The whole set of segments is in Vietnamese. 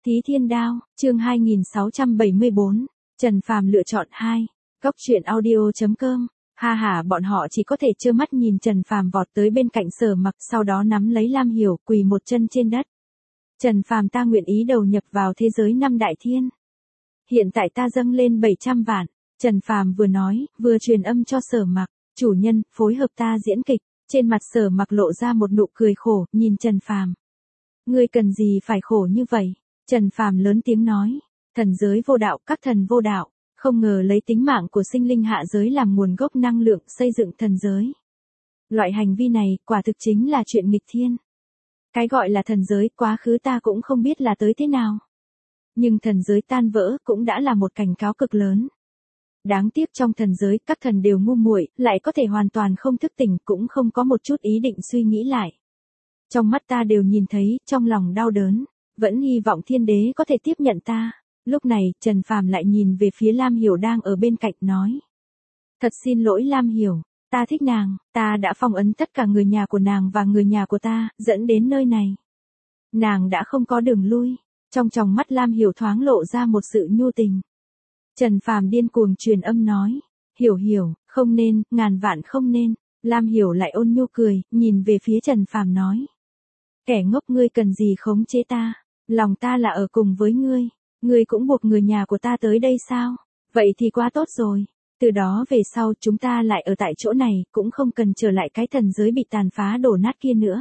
Thí Thiên Đao, chương 2674, Trần Phàm lựa chọn 2, Góc truyện audio.com. Ha ha, bọn họ chỉ có thể trơ mắt nhìn Trần Phàm vọt tới bên cạnh Sở Mặc, sau đó nắm lấy Lam Hiểu, quỳ một chân trên đất. Trần Phàm, ta nguyện ý đầu nhập vào thế giới năm đại thiên. Hiện tại ta dâng lên 700 vạn. Trần Phàm vừa nói, vừa truyền âm cho Sở Mặc, chủ nhân, phối hợp ta diễn kịch. Trên mặt Sở Mặc lộ ra một nụ cười khổ, nhìn Trần Phàm. Ngươi cần gì phải khổ như vậy? Trần Phàm lớn tiếng nói, thần giới vô đạo, các thần vô đạo, không ngờ lấy tính mạng của sinh linh hạ giới làm nguồn gốc năng lượng xây dựng thần giới. Loại hành vi này quả thực chính là chuyện nghịch thiên. Cái gọi là thần giới quá khứ ta cũng không biết là tới thế nào. Nhưng thần giới tan vỡ cũng đã là một cảnh cáo cực lớn. Đáng tiếc trong thần giới các thần đều ngu muội, lại có thể hoàn toàn không thức tỉnh, cũng không có một chút ý định suy nghĩ lại. Trong mắt ta đều nhìn thấy, trong lòng đau đớn, vẫn hy vọng thiên đế có thể tiếp nhận ta. Lúc này, Trần Phàm lại nhìn về phía Lam Hiểu đang ở bên cạnh nói. Thật xin lỗi Lam Hiểu, ta thích nàng, ta đã phong ấn tất cả người nhà của nàng và người nhà của ta, dẫn đến nơi này. Nàng đã không có đường lui. Trong tròng mắt Lam Hiểu thoáng lộ ra một sự nhu tình. Trần Phàm điên cuồng truyền âm nói. Hiểu hiểu, không nên, ngàn vạn không nên. Lam Hiểu lại ôn nhu cười, nhìn về phía Trần Phàm nói. Kẻ ngốc, ngươi cần gì khống chế ta? Lòng ta là ở cùng với ngươi. Ngươi cũng buộc người nhà của ta tới đây sao? Vậy thì quá tốt rồi. Từ đó về sau chúng ta lại ở tại chỗ này, cũng không cần trở lại cái thần giới bị tàn phá đổ nát kia nữa.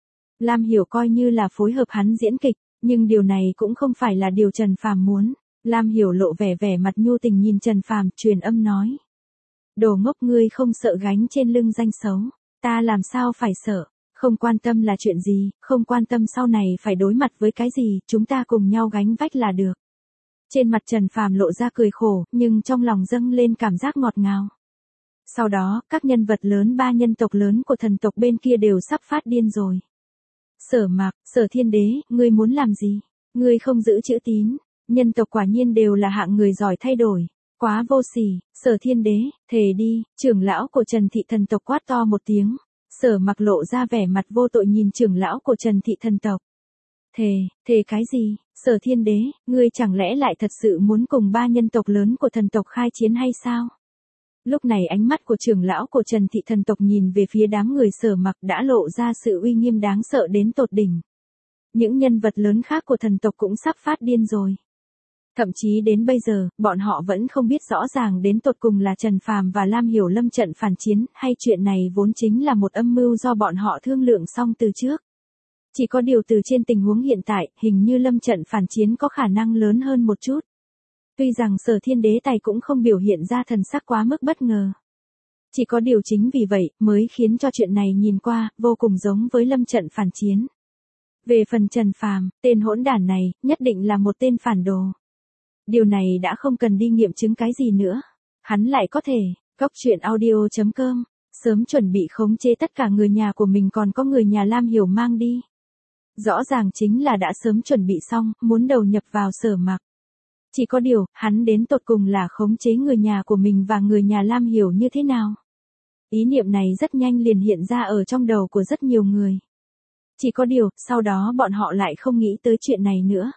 Lam Hiểu coi như là phối hợp hắn diễn kịch, nhưng điều này cũng không phải là điều Trần Phàm muốn. Lam Hiểu lộ vẻ mặt nhu tình nhìn Trần Phàm, truyền âm nói. Đồ ngốc, ngươi không sợ gánh trên lưng danh xấu, ta làm sao phải sợ, không quan tâm là chuyện gì, không quan tâm sau này phải đối mặt với cái gì, chúng ta cùng nhau gánh vách là được. Trên mặt Trần Phàm lộ ra cười khổ, nhưng trong lòng dâng lên cảm giác ngọt ngào. Sau đó, các nhân vật lớn, 3 nhân tộc lớn của thần tộc bên kia đều sắp phát điên rồi. Sở Mặc, Sở Thiên Đế, ngươi muốn làm gì? Ngươi không giữ chữ tín. Nhân tộc quả nhiên đều là hạng người giỏi thay đổi. Quá vô sỉ. Sở Thiên Đế, thề đi. Trưởng lão của Trần Thị thần tộc quát to một tiếng. Sở Mặc lộ ra vẻ mặt vô tội nhìn trưởng lão của Trần Thị thần tộc. Thề cái gì? Sở Thiên Đế, ngươi chẳng lẽ lại thật sự muốn cùng 3 nhân tộc lớn của thần tộc khai chiến hay sao? Lúc này ánh mắt của trưởng lão của Trần Thị thần tộc nhìn về phía đám người Sở Mặc đã lộ ra sự uy nghiêm đáng sợ đến tột đỉnh. Những nhân vật lớn khác của thần tộc cũng sắp phát điên rồi. Thậm chí đến bây giờ, bọn họ vẫn không biết rõ ràng đến tột cùng là Trần Phàm và Lam Hiểu lâm trận phản chiến, hay chuyện này vốn chính là một âm mưu do bọn họ thương lượng xong từ trước. Chỉ có điều từ trên tình huống hiện tại, hình như lâm trận phản chiến có khả năng lớn hơn một chút. Tuy rằng Sở Thiên Đế tài cũng không biểu hiện ra thần sắc quá mức bất ngờ. Chỉ có điều chính vì vậy, mới khiến cho chuyện này nhìn qua, vô cùng giống với lâm trận phản chiến. Về phần Trần Phàm, tên hỗn đản này, nhất định là một tên phản đồ. Điều này đã không cần đi nghiệm chứng cái gì nữa. Hắn lại có thể, Góc truyện audio.com, sớm chuẩn bị khống chế tất cả người nhà của mình, còn có người nhà Lam Hiểu mang đi. Rõ ràng chính là đã sớm chuẩn bị xong, muốn đầu nhập vào Sở Mặc. Chỉ có điều, hắn đến tột cùng là khống chế người nhà của mình và người nhà Lam Hiểu như thế nào. Ý niệm này rất nhanh liền hiện ra ở trong đầu của rất nhiều người. Chỉ có điều, sau đó bọn họ lại không nghĩ tới chuyện này nữa.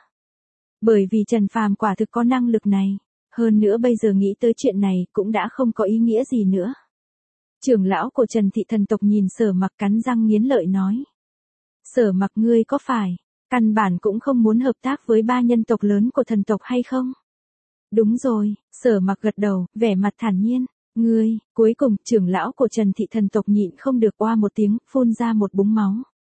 Bởi vì Trần Phàm quả thực có năng lực này. Hơn nữa bây giờ nghĩ tới chuyện này cũng đã không có ý nghĩa gì nữa. Trưởng lão của Trần Thị thần tộc nhìn Sở Mặc cắn răng nghiến lợi nói. Sở Mặc, ngươi có phải, căn bản cũng không muốn hợp tác với 3 nhân tộc lớn của thần tộc hay không? Đúng rồi, Sở Mặc gật đầu, vẻ mặt thản nhiên. Ngươi, cuối cùng, trưởng lão của Trần Thị thần tộc nhịn không được oa một tiếng, phun ra một búng máu.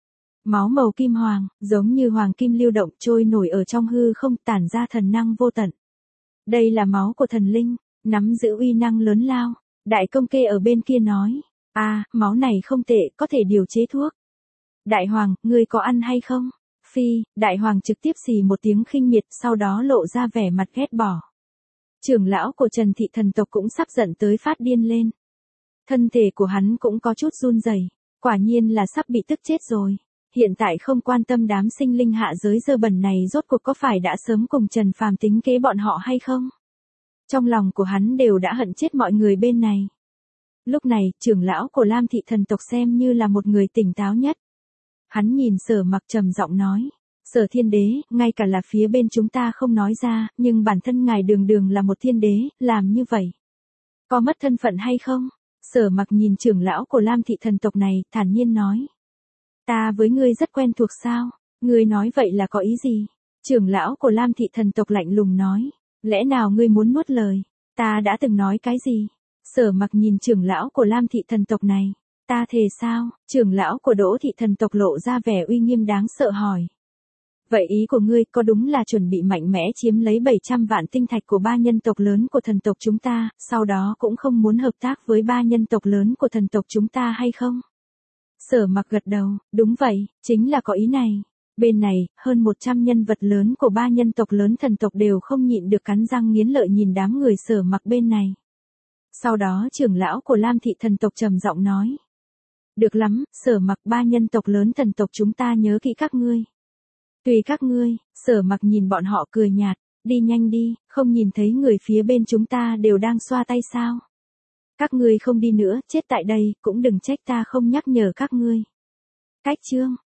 Máu màu kim hoàng, giống như hoàng kim lưu động trôi nổi ở trong hư không, tản ra thần năng vô tận. Đây là máu của thần linh, nắm giữ uy năng lớn lao. Đại công kê ở bên kia nói. Máu này không tệ, có thể điều chế thuốc. Đại hoàng, ngươi có ăn hay không? Phi, đại hoàng trực tiếp xì một tiếng khinh miệt, sau đó lộ ra vẻ mặt ghét bỏ. Trưởng lão của Trần Thị thần tộc cũng sắp giận tới phát điên lên. Thân thể của hắn cũng có chút run rẩy, quả nhiên là sắp bị tức chết rồi. Hiện tại không quan tâm đám sinh linh hạ giới dơ bẩn này rốt cuộc có phải đã sớm cùng Trần Phàm tính kế bọn họ hay không? Trong lòng của hắn đều đã hận chết mọi người bên này. Lúc này, trưởng lão của Lam Thị thần tộc xem như là một người tỉnh táo nhất. Hắn nhìn Sở Mặc trầm giọng nói. Sở Thiên Đế, ngay cả là phía bên chúng ta không nói ra, nhưng bản thân ngài đường đường là một thiên đế, làm như vậy. Có mất thân phận hay không? Sở Mặc nhìn trưởng lão của Lam thị thần tộc này, thản nhiên nói. Ta với ngươi rất quen thuộc sao? Ngươi nói vậy là có ý gì? Trưởng lão của Lam thị thần tộc lạnh lùng nói. Lẽ nào ngươi muốn nuốt lời? Ta đã từng nói cái gì? Sở Mặc nhìn trưởng lão của Lam thị thần tộc này. Ta thề sao? Trưởng lão của Đỗ thị thần tộc lộ ra vẻ uy nghiêm đáng sợ hỏi. Vậy ý của ngươi có đúng là chuẩn bị mạnh mẽ chiếm lấy 700 vạn tinh thạch của 3 nhân tộc lớn của thần tộc chúng ta, sau đó cũng không muốn hợp tác với 3 nhân tộc lớn của thần tộc chúng ta hay không? Sở Mặc gật đầu, đúng vậy, chính là có ý này. Bên này, hơn 100 nhân vật lớn của 3 nhân tộc lớn thần tộc đều không nhịn được cắn răng nghiến lợi nhìn đám người Sở Mặc bên này. Sau đó trưởng lão của Lam thị thần tộc trầm giọng nói. Được lắm, Sở Mặc, 3 nhân tộc lớn thần tộc chúng ta nhớ kỹ các ngươi. Tùy các ngươi, Sở Mặc nhìn bọn họ cười nhạt, đi nhanh đi, không nhìn thấy người phía bên chúng ta đều đang xoa tay sao. Các ngươi không đi nữa, chết tại đây, cũng đừng trách ta không nhắc nhở các ngươi. Cách chương